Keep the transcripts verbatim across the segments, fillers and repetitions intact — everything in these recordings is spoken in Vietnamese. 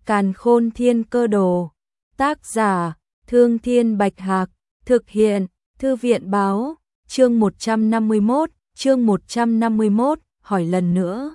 Càn Khôn Thiên Cơ Đồ. Tác giả: Thương Thiên Bạch Hạc. Thực hiện: Thư viện báo. Chương một trăm năm mươi mốt, chương một trăm năm mươi mốt, hỏi lần nữa.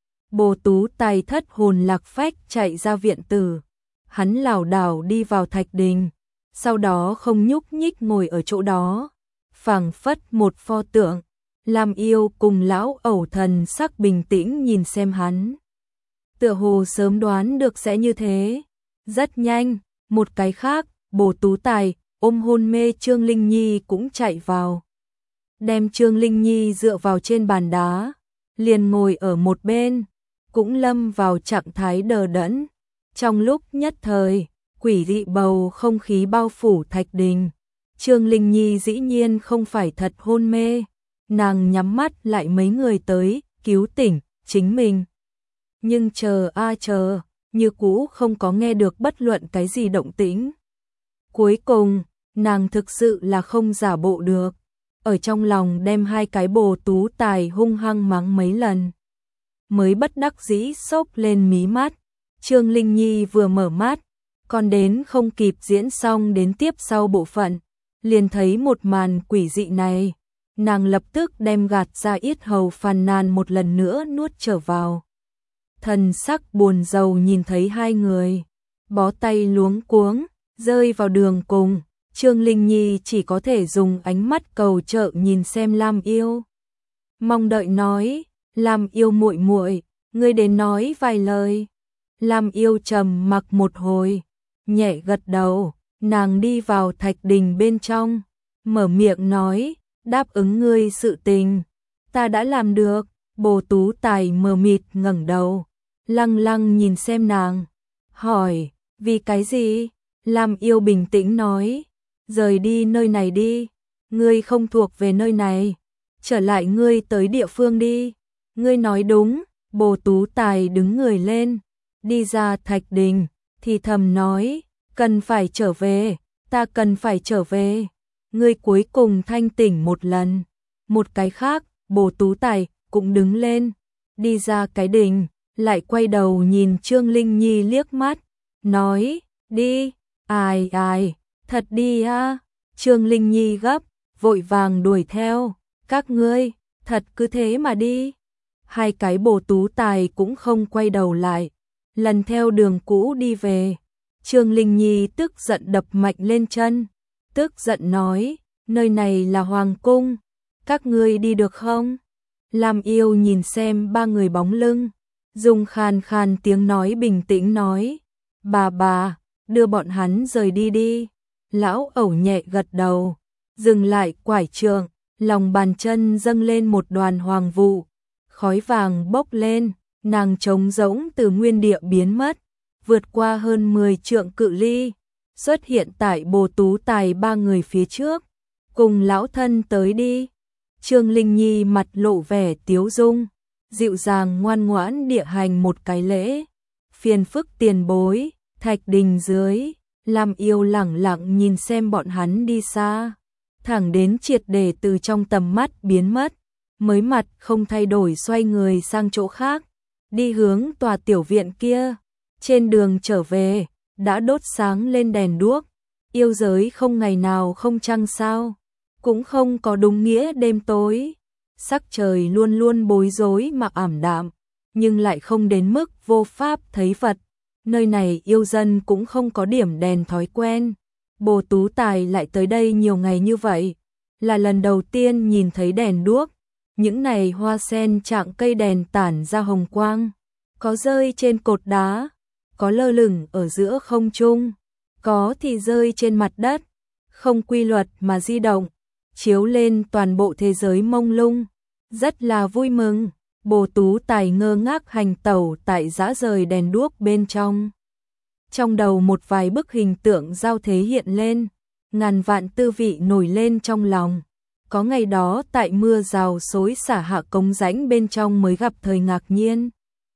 Bồ Tú Tài thất hồn lạc phách chạy ra viện tử. Hắn lảo đảo đi vào thạch đình, sau đó không nhúc nhích ngồi ở chỗ đó, phảng phất một pho tượng. Lam Yêu cùng lão ẩu thần sắc bình tĩnh nhìn xem hắn. Tựa hồ sớm đoán được sẽ như thế. Rất nhanh, một cái khác, Bồ Tú Tài ôm hôn mê Trương Linh Nhi cũng chạy vào. Đem Trương Linh Nhi dựa vào trên bàn đá, liền ngồi ở một bên, cũng lâm vào trạng thái đờ đẫn. Trong lúc nhất thời, quỷ dị bầu không khí bao phủ thạch đình. Trương Linh Nhi dĩ nhiên không phải thật hôn mê, nàng nhắm mắt lại mấy người tới, cứu tỉnh, chính mình. Nhưng chờ a chờ, như cũ không có nghe được bất luận cái gì động tĩnh. Cuối cùng, nàng thực sự là không giả bộ được, ở trong lòng đem hai cái Bồ Tú Tài hung hăng mắng mấy lần. Mới bất đắc dĩ xốc lên mí mắt. Trương Linh Nhi vừa mở mắt, còn đến không kịp diễn xong đến tiếp sau bộ phận, liền thấy một màn quỷ dị này. Nàng lập tức đem gạt ra yết hầu phàn nàn một lần nữa nuốt trở vào. Thần sắc buồn rầu nhìn thấy hai người, bó tay luống cuống, rơi vào đường cùng. Trương Linh Nhi chỉ có thể dùng ánh mắt cầu trợ nhìn xem Lam Yêu. Mong đợi nói, Lam Yêu muội muội, ngươi đến nói vài lời. Lam Yêu trầm mặc một hồi, nhẹ gật đầu, nàng đi vào thạch đình bên trong, mở miệng nói, đáp ứng ngươi sự tình, ta đã làm được. Bồ Tú Tài mờ mịt ngẩng đầu, lăng lăng nhìn xem nàng, hỏi, vì cái gì? Lam Yêu bình tĩnh nói, rời đi nơi này đi, ngươi không thuộc về nơi này, trở lại ngươi tới địa phương đi. Ngươi nói đúng. Bồ Tú Tài đứng người lên, đi ra thạch đình, thì thầm nói, cần phải trở về, ta cần phải trở về. Ngươi cuối cùng thanh tỉnh một lần. Một cái khác, Bồ Tú Tài cũng đứng lên, đi ra cái đình, lại quay đầu nhìn Trương Linh Nhi liếc mắt, nói, đi. Ai ai, thật đi a. Trương Linh Nhi gấp, vội vàng đuổi theo, các ngươi, thật cứ thế mà đi. Hai cái Bồ Tú Tài cũng không quay đầu lại, lần theo đường cũ đi về. Trương Linh Nhi tức giận đập mạnh lên chân, tức giận nói, nơi này là hoàng cung, các ngươi đi được không? Lam Yêu nhìn xem ba người bóng lưng, dùng khàn khàn tiếng nói bình tĩnh nói, bà bà, đưa bọn hắn rời đi đi. Lão ẩu nhẹ gật đầu, dừng lại quải trượng, lòng bàn chân dâng lên một đoàn hoàng vụ. Khói vàng bốc lên, nàng trống rỗng từ nguyên địa biến mất, vượt qua hơn mười trượng cự ly, xuất hiện tại Bồ Tú Tài ba người phía trước, cùng lão thân tới đi. Trương Linh Nhi mặt lộ vẻ tiếu dung, dịu dàng ngoan ngoãn địa hành một cái lễ. Phiền phức tiền bối. Thạch đình dưới, Lam Yêu lẳng lặng nhìn xem bọn hắn đi xa, thẳng đến triệt để từ trong tầm mắt biến mất, mới mặt không thay đổi xoay người sang chỗ khác, đi hướng tòa tiểu viện kia. Trên đường trở về, đã đốt sáng lên đèn đuốc. Yêu giới không ngày nào không trăng sao, cũng không có đúng nghĩa đêm tối. Sắc trời luôn luôn bối rối mà ảm đạm, nhưng lại không đến mức vô pháp thấy vật. Nơi này yêu dân cũng không có điểm đèn thói quen. Bồ Tú Tài lại tới đây nhiều ngày như vậy, là lần đầu tiên nhìn thấy đèn đuốc. Những này hoa sen trạng cây đèn tản ra hồng quang, có rơi trên cột đá, có lơ lửng ở giữa không trung, có thì rơi trên mặt đất, không quy luật mà di động, chiếu lên toàn bộ thế giới mông lung, rất là vui mừng. Bồ Tú Tài ngơ ngác hành tẩu tại dã rời đèn đuốc bên trong. Trong đầu một vài bức hình tượng giao thế hiện lên, ngàn vạn tư vị nổi lên trong lòng. Có ngày đó tại mưa rào xối xả hạ cống rãnh bên trong mới gặp thời ngạc nhiên.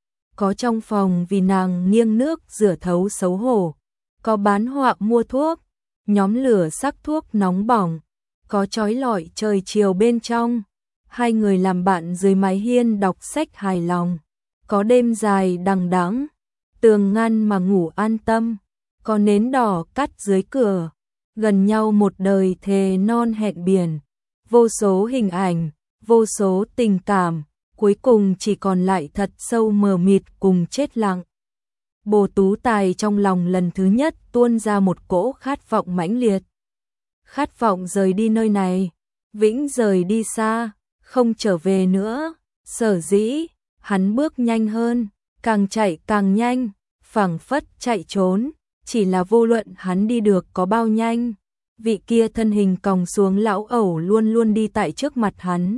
Có trong phòng vì nàng nghiêng nước rửa thấu xấu hổ. Có bán họa mua thuốc, nhóm lửa sắc thuốc nóng bỏng. Có trói lọi trời chiều bên trong. Hai người làm bạn dưới mái hiên đọc sách hài lòng. Có đêm dài đằng đẵng, tường ngăn mà ngủ an tâm, có nến đỏ cắt dưới cửa, gần nhau một đời thề non hẹn biển, vô số hình ảnh, vô số tình cảm, cuối cùng chỉ còn lại thật sâu mờ mịt cùng chết lặng. Bồ Tú Tài trong lòng lần thứ nhất tuôn ra một cỗ khát vọng mãnh liệt. Khát vọng rời đi nơi này, vĩnh rời đi xa, không trở về nữa. Sở dĩ, hắn bước nhanh hơn, càng chạy càng nhanh, phảng phất chạy trốn, chỉ là vô luận hắn đi được có bao nhanh, vị kia thân hình còng xuống lão ẩu luôn luôn đi tại trước mặt hắn.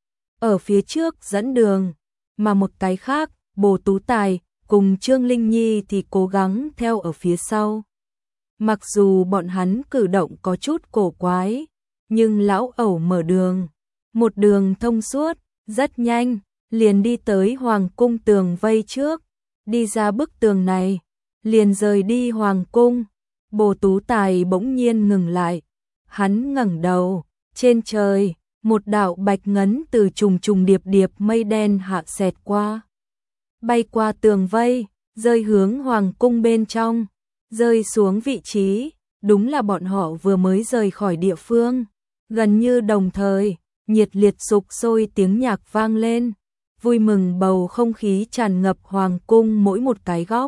Ở phía trước dẫn đường, mà một cái khác, Bồ Tú Tài cùng Trương Linh Nhi thì cố gắng theo ở phía sau. Mặc dù bọn hắn cử động có chút cổ quái, nhưng lão ẩu mở đường, một đường thông suốt, rất nhanh, liền đi tới hoàng cung tường vây trước, đi ra bức tường này, liền rời đi hoàng cung. Bồ Tú Tài bỗng nhiên ngừng lại, hắn ngẩng đầu, trên trời, một đạo bạch ngấn từ trùng trùng điệp điệp mây đen hạ xẹt qua, bay qua tường vây, rơi hướng hoàng cung bên trong, rơi xuống vị trí, đúng là bọn họ vừa mới rời khỏi địa phương. Gần như đồng thời, nhiệt liệt sục sôi tiếng nhạc vang lên, vui mừng bầu không khí tràn ngập hoàng cung mỗi một cái góc.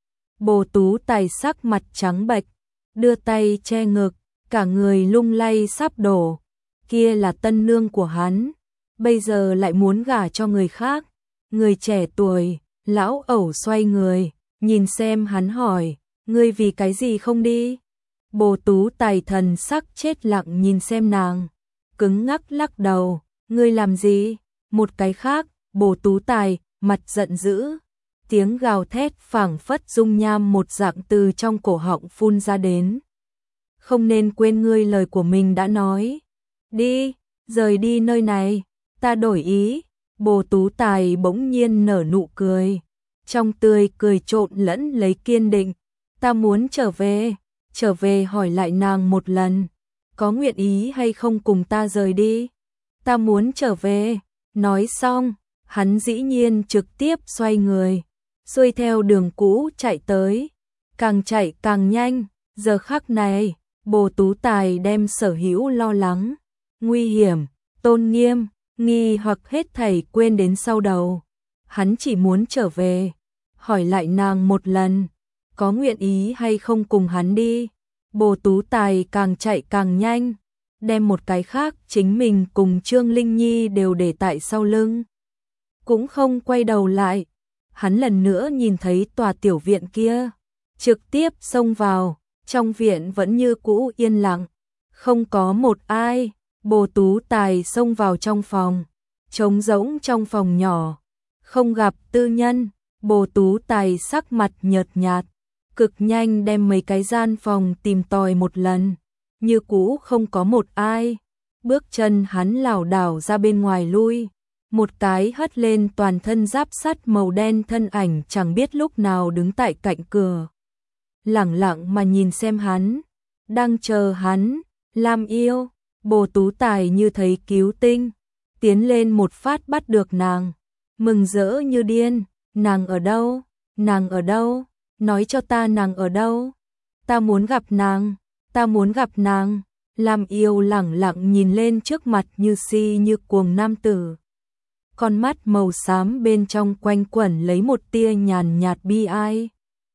Bồ Tú Tài sắc mặt trắng bệch, đưa tay che ngực, cả người lung lay sắp đổ. Kia là tân nương của hắn, bây giờ lại muốn gả cho người khác. Người trẻ tuổi, lão ẩu xoay người, nhìn xem hắn hỏi, ngươi vì cái gì không đi? Bồ Tú Tài thần sắc chết lặng nhìn xem nàng, cứng ngắc lắc đầu, ngươi làm gì? Một cái khác, Bồ Tú Tài, mặt giận dữ, tiếng gào thét phảng phất dung nham một dạng từ trong cổ họng phun ra đến. Không nên quên ngươi lời của mình đã nói. Đi, rời đi nơi này, ta đổi ý. Bồ Tú Tài bỗng nhiên nở nụ cười, trong tươi cười trộn lẫn lấy kiên định. Ta muốn trở về, trở về hỏi lại nàng một lần, có nguyện ý hay không cùng ta rời đi? Ta muốn trở về. Nói xong, hắn dĩ nhiên trực tiếp xoay người, xuôi theo đường cũ chạy tới, càng chạy càng nhanh. Giờ khắc này, Bồ Tú Tài đem sở hữu lo lắng, nguy hiểm, tôn nghiêm, nghi hoặc hết thảy quên đến sau đầu. Hắn chỉ muốn trở về, hỏi lại nàng một lần, có nguyện ý hay không cùng hắn đi. Bồ Tú Tài càng chạy càng nhanh, đem một cái khác chính mình cùng Trương Linh Nhi đều để tại sau lưng, cũng không quay đầu lại. Hắn lần nữa nhìn thấy tòa tiểu viện kia, trực tiếp xông vào. Trong viện vẫn như cũ yên lặng, không có một ai. Bồ Tú Tài xông vào trong phòng, trống rỗng trong phòng nhỏ, không gặp tư nhân. Bồ Tú Tài sắc mặt nhợt nhạt, cực nhanh đem mấy cái gian phòng tìm tòi một lần, như cũ không có một ai. Bước chân hắn lảo đảo ra bên ngoài lui, một cái hất lên toàn thân giáp sắt màu đen thân ảnh chẳng biết lúc nào đứng tại cạnh cửa, lẳng lặng mà nhìn xem hắn, đang chờ hắn. Lam Yêu. Bồ Tú Tài như thấy cứu tinh, tiến lên một phát bắt được nàng, mừng rỡ như điên. Nàng ở đâu? Nàng ở đâu? Nói cho ta nàng ở đâu? Ta muốn gặp nàng, ta muốn gặp nàng. Lam Yêu lẳng lặng nhìn lên trước mặt như si như cuồng nam tử, con mắt màu xám bên trong quanh quẩn lấy một tia nhàn nhạt bi ai.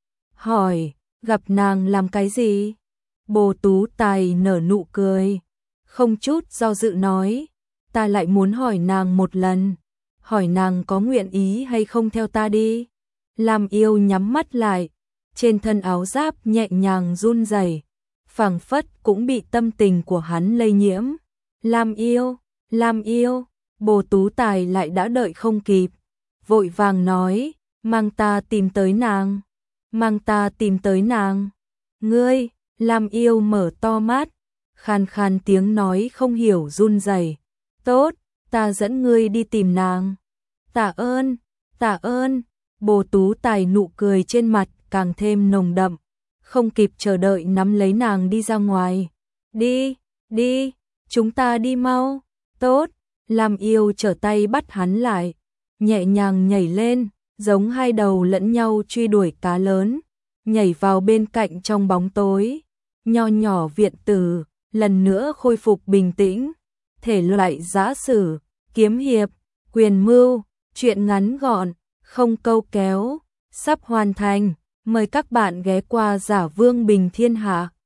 Hỏi, gặp nàng làm cái gì? Bồ Tú Tài nở nụ cười, không chút do dự nói, ta lại muốn hỏi nàng một lần, hỏi nàng có nguyện ý hay không theo ta đi. Lam Yêu nhắm mắt lại, trên thân áo giáp nhẹ nhàng run rẩy, phảng phất cũng bị tâm tình của hắn lây nhiễm. Lam Yêu, Lam Yêu. Bồ Tú Tài lại đã đợi không kịp, vội vàng nói, mang ta tìm tới nàng, mang ta tìm tới nàng. Ngươi? Lam Yêu mở to mắt, khàn khàn tiếng nói không hiểu run rẩy. Tốt, ta dẫn ngươi đi tìm nàng. Tạ ơn, tạ ơn. Bồ Tú Tài nụ cười trên mặt càng thêm nồng đậm, không kịp chờ đợi nắm lấy nàng đi ra ngoài. Đi, đi, chúng ta đi mau. Tốt. Lam Yêu trở tay bắt hắn lại, nhẹ nhàng nhảy lên, giống hai đầu lẫn nhau truy đuổi cá lớn, nhảy vào bên cạnh trong bóng tối. Nho nhỏ viện tử, lần nữa khôi phục bình tĩnh, thể loại giã sử, kiếm hiệp, quyền mưu, truyện ngắn gọn, không câu kéo, sắp hoàn thành. Mời các bạn ghé qua Giả Vương Bình Thiên Hạ.